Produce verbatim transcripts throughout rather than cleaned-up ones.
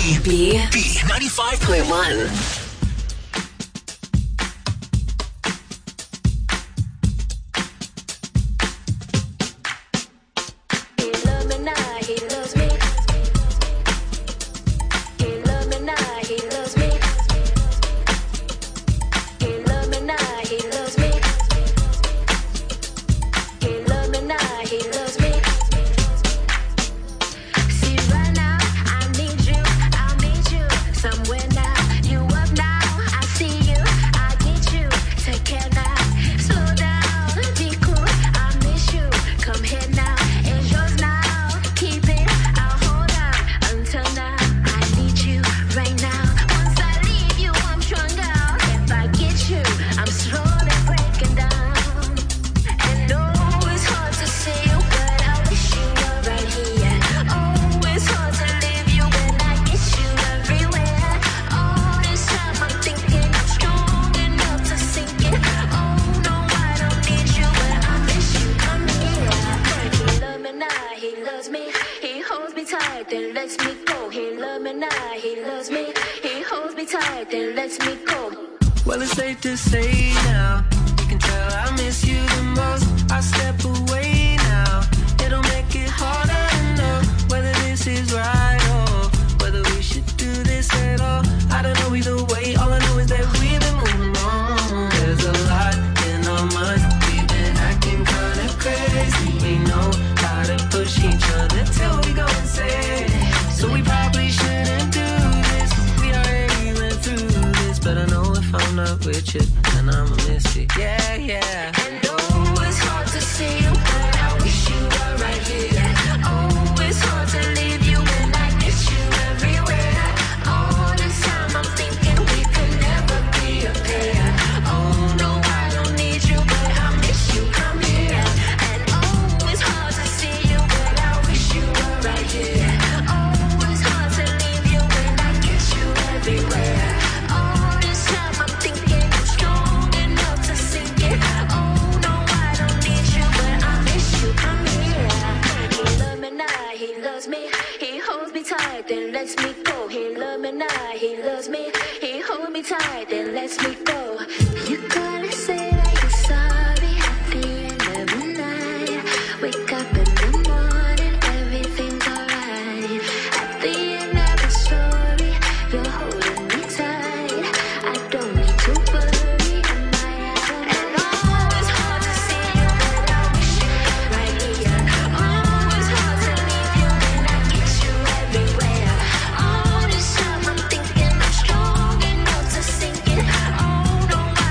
B. B ninety-five point one. Strong enough to sink it. Oh, no.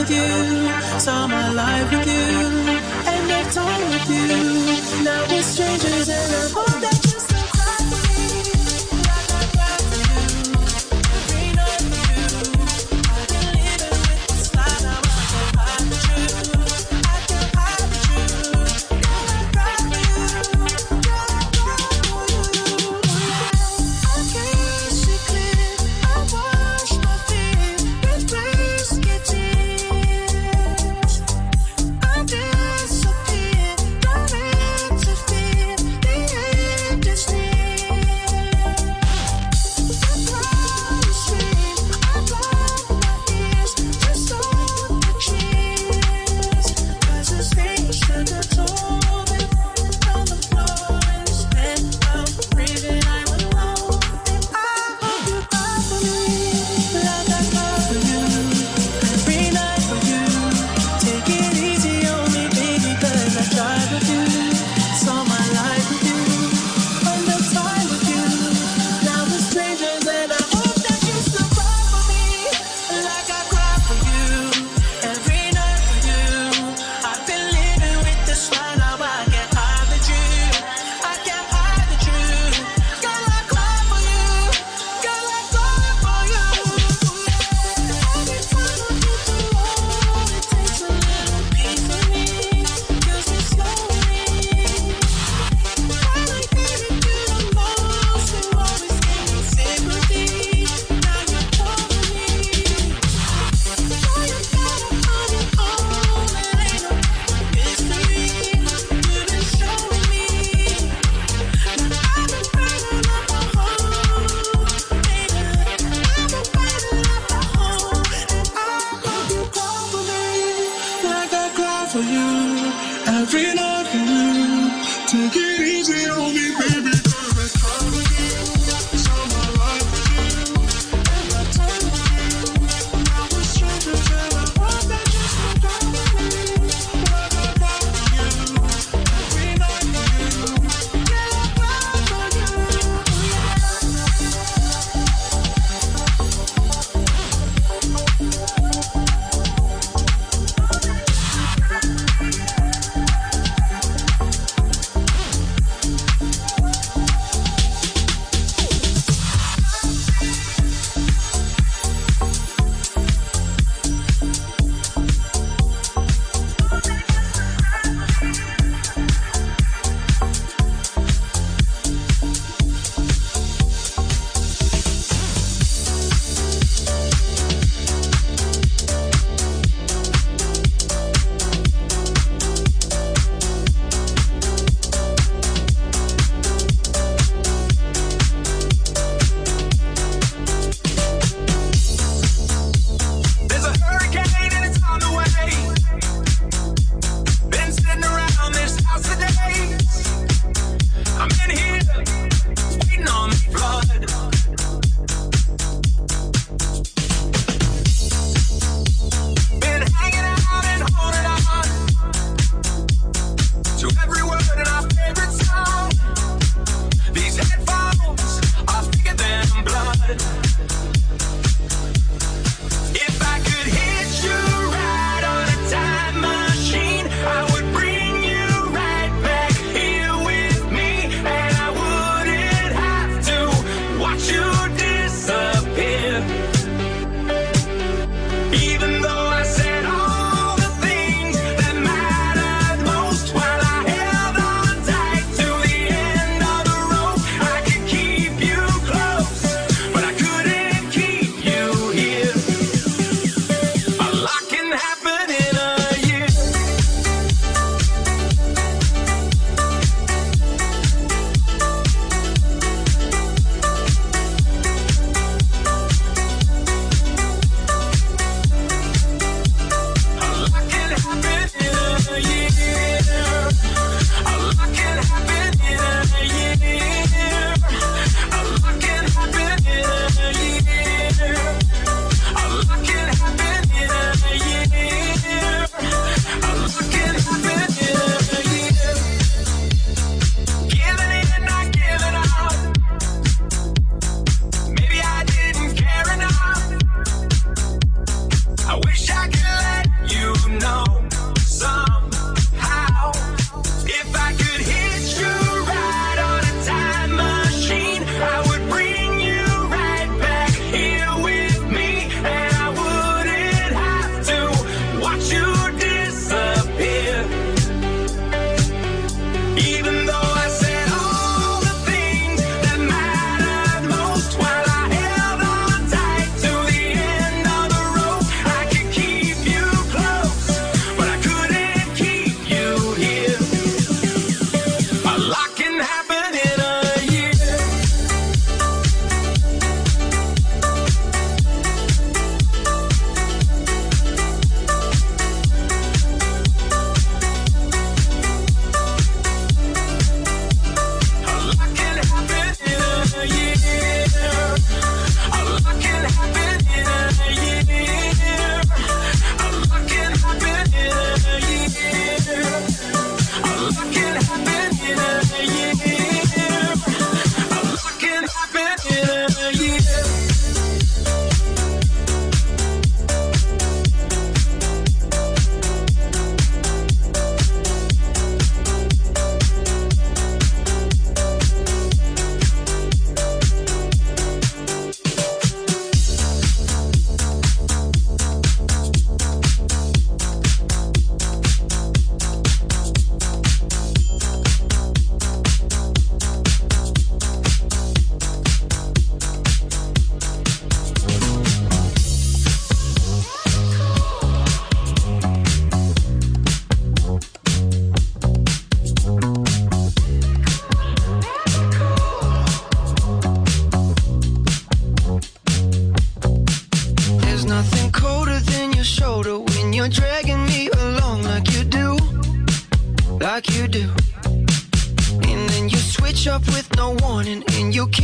with you, saw my life with you, and I've time with you. Now we're strangers and I hope that you still cry for me, like I cry for you, every night for you. I've been living with this lie, now I can't hide the truth, I can't hide the truth. Now I cry for you, now I cry for you. I can't see clear, I wash my fear with whiskey tears. I disappear, don't interfere.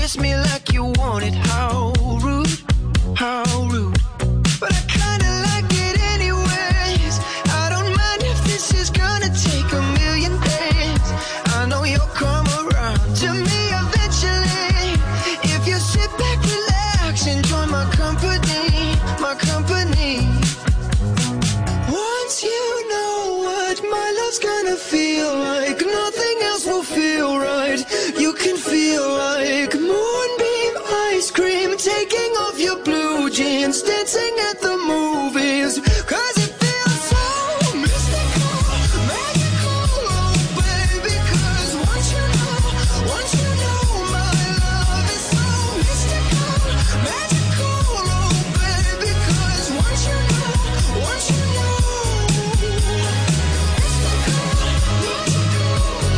kiss me like you want it. How rude, how rude. But I kinda like it anyways. I don't mind if this is gonna take a million days. I know you'll come around to me eventually. If you sit back, relax, enjoy my company, my company. Once you know what my love's gonna feel like, nothing else will feel right. You can feel like moonbeam ice cream, taking off your blue jeans, dancing at the movies. Cause it feels so mystical, magical, oh baby. Cause once you know, once you know my love is so mystical, magical, oh baby. Cause once you know, once you know, mystical, magical.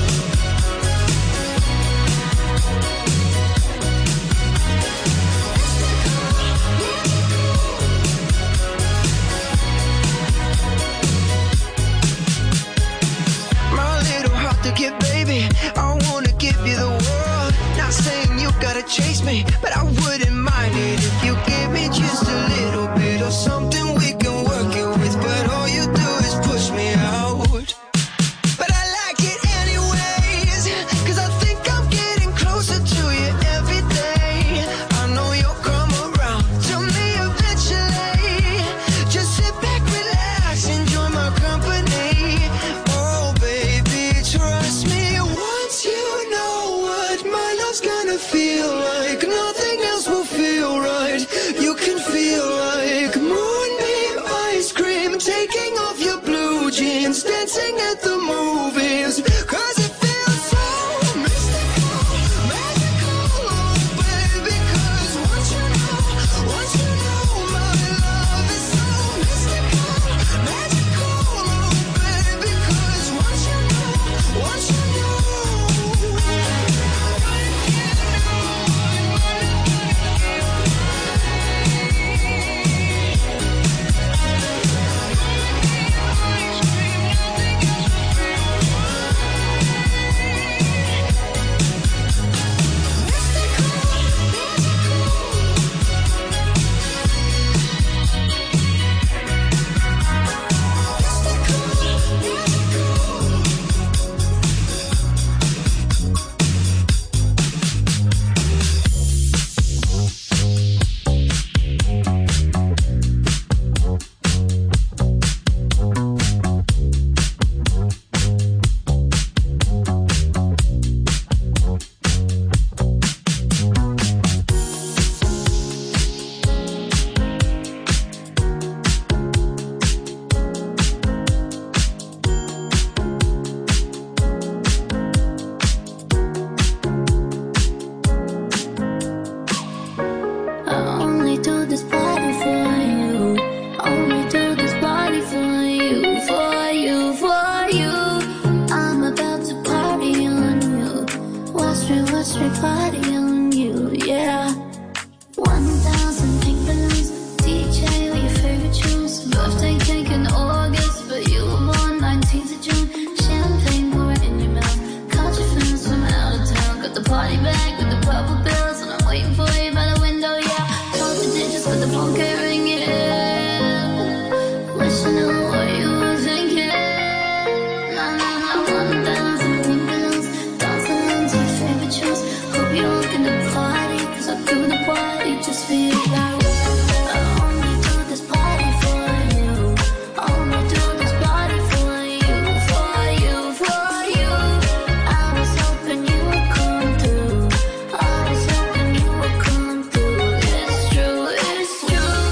My little heart to give, baby, I wanna give you the world. Not saying you gotta chase me, but I wouldn't mind it if you give me just a little bit of something we can work it with. But all you do is push me out. But I like it anyways, cause I think I'm getting closer to you every day. I know you'll come around to me eventually. Just sit back, relax, enjoy my company. Oh baby, trust me. Once you know what my love's gonna feel like, nothing else will feel right. You can feel like moonbeam ice cream, taking off your blue jeans, dancing at the movies. Cause it feels so mystical, magical, oh baby. Cause once you know, once you know my love is so mystical, magical, oh baby. Cause once you know, once you know, I only do this party for you. Only do this party for you, for you, for you. I'm about to party on you. Wall Street, Wall Street, party on you, yeah. One thousand pink balloons, D J with your favorite tunes. Birthday cake in August, but you were born nineteenth of June. Champagne pouring in your mouth. Caught your friends from out of town. Got the party bag with the purple bills, and I'm waiting for you by the window, yeah. Count the digits, but the phone can't ring it in. Wish I knew what you were thinking. Na na na, one thousand pink balloons, dancing into your favorite tunes. Hope you're gonna party, cause I do the party just for you. I only do this party for you. Only do this party for you, for you, for you. I was hoping you would come through. I was hoping you would come through. It's true, it's true.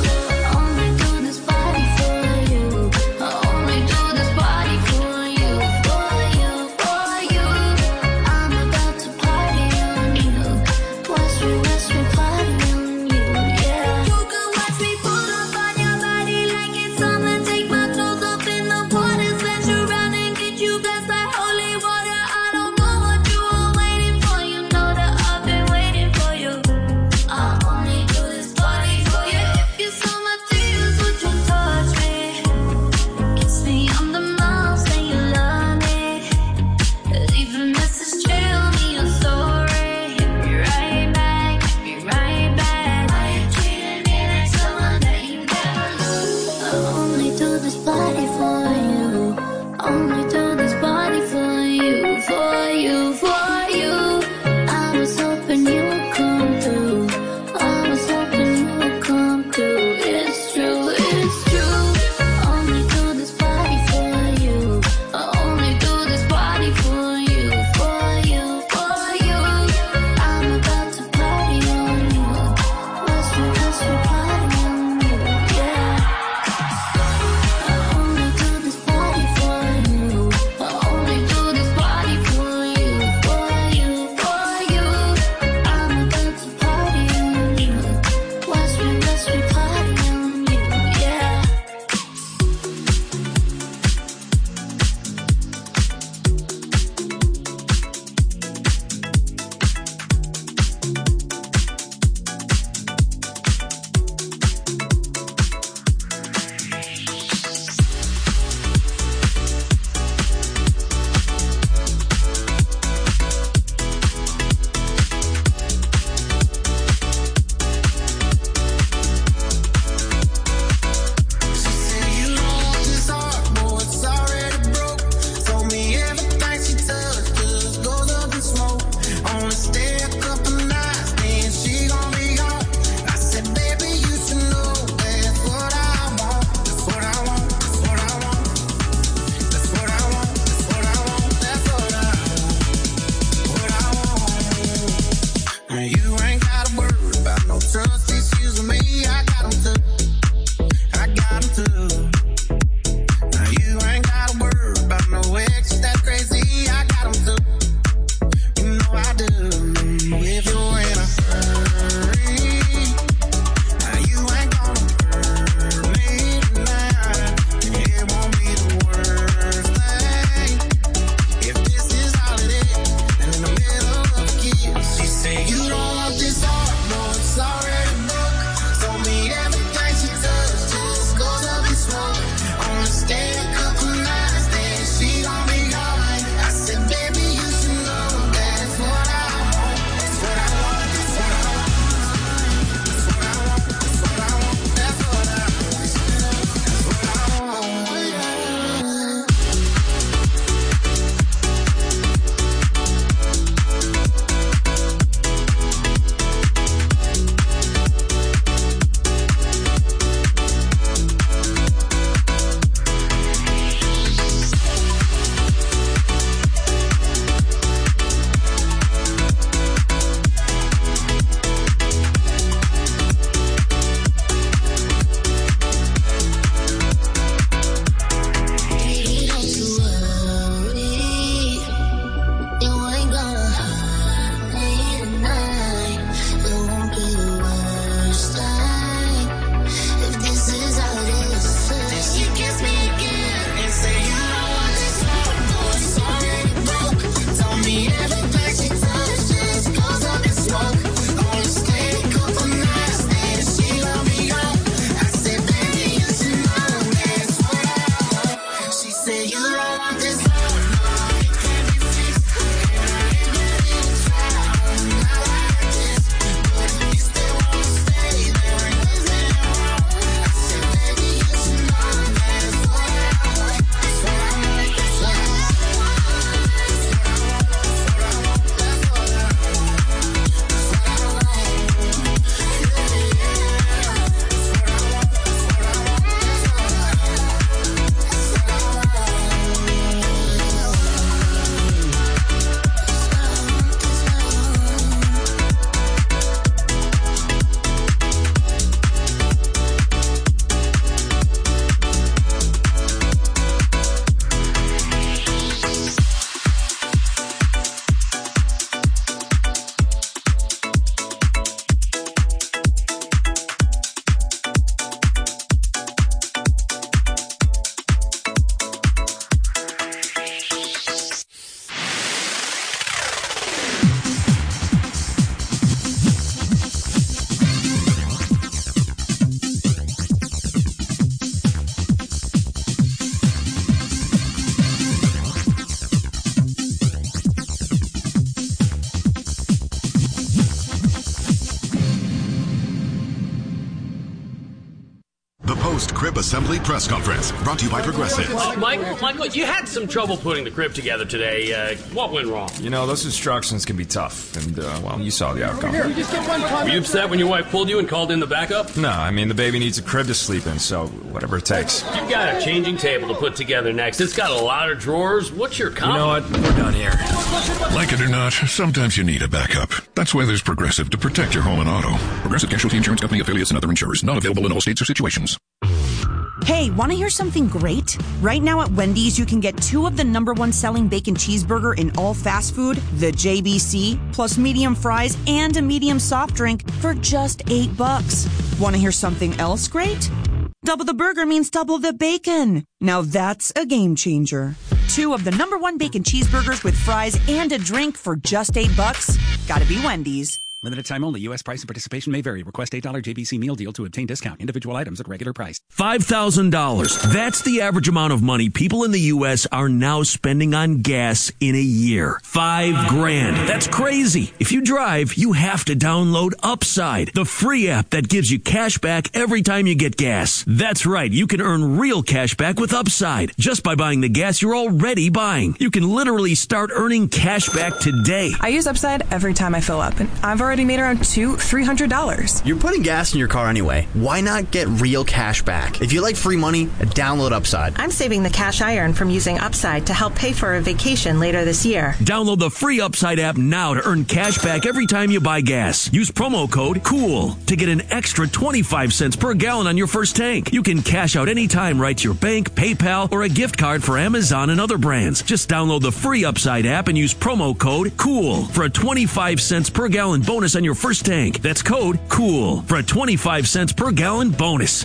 Post-crib assembly press conference. Brought to you by Progressive. Oh, Michael, Michael, you had some trouble putting the crib together today. Uh, what went wrong? You know, those instructions can be tough, and, uh, well, you saw the outcome. Were you upset when your wife pulled you and called in the backup? No, I mean, the baby needs a crib to sleep in, so whatever it takes. You've got a changing table to put together next. It's got a lot of drawers. What's your comment? You know what? We're done here. Like it or not, sometimes you need a backup. That's why there's Progressive to protect your home and auto. Progressive Casualty Insurance Company affiliates and other insurers. Not available in all states or situations. Hey, want to hear something great? Right now at Wendy's, you can get two of the number one selling bacon cheeseburger in all fast food, the J B C, plus medium fries and a medium soft drink for just eight bucks. Want to hear something else great? Double the burger means double the bacon. Now that's a game changer. Two of the number one bacon cheeseburgers with fries and a drink for just eight bucks. Gotta be Wendy's. Limited time only. U S price and participation may vary. Request eight dollars J B C meal deal to obtain discount. Individual items at regular price. five thousand dollars. That's the average amount of money people in the U S are now spending on gas in a year. Five grand. That's crazy. If you drive, you have to download Upside, the free app that gives you cash back every time you get gas. That's right. You can earn real cash back with Upside just by buying the gas you're already buying. You can literally start earning cash back today. I use Upside every time I fill up, and I've already made around two, three hundred dollars. You're putting gas in your car anyway. Why not get real cash back? If you like free money, download Upside. I'm saving the cash I earn from using Upside to help pay for a vacation later this year. Download the free Upside app now to earn cash back every time you buy gas. Use promo code COOL to get an extra twenty-five cents per gallon on your first tank. You can cash out anytime right to your bank, PayPal, or a gift card for Amazon and other brands. Just download the free Upside app and use promo code COOL for a twenty-five cents per gallon bonus on your first tank. That's code COOL for a twenty-five cents per gallon bonus.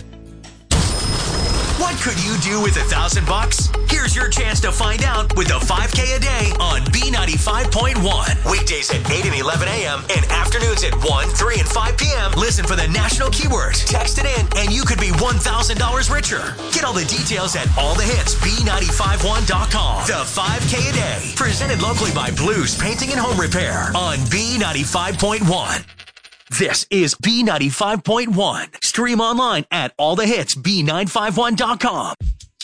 What could you do with a thousand bucks? Here's your chance to find out with the five K a day on B ninety-five point one. Weekdays at eight and eleven a.m. and afternoons at one, three, and five p.m. Listen for the national keyword. Text it in and you could be one thousand dollars richer. Get all the details at all the hits B nine five one dot com. The five K a day. Presented locally by Blues Painting and Home Repair on B ninety-five point one. This is B ninety-five point one. Stream online at all the hits B nine five one dot com.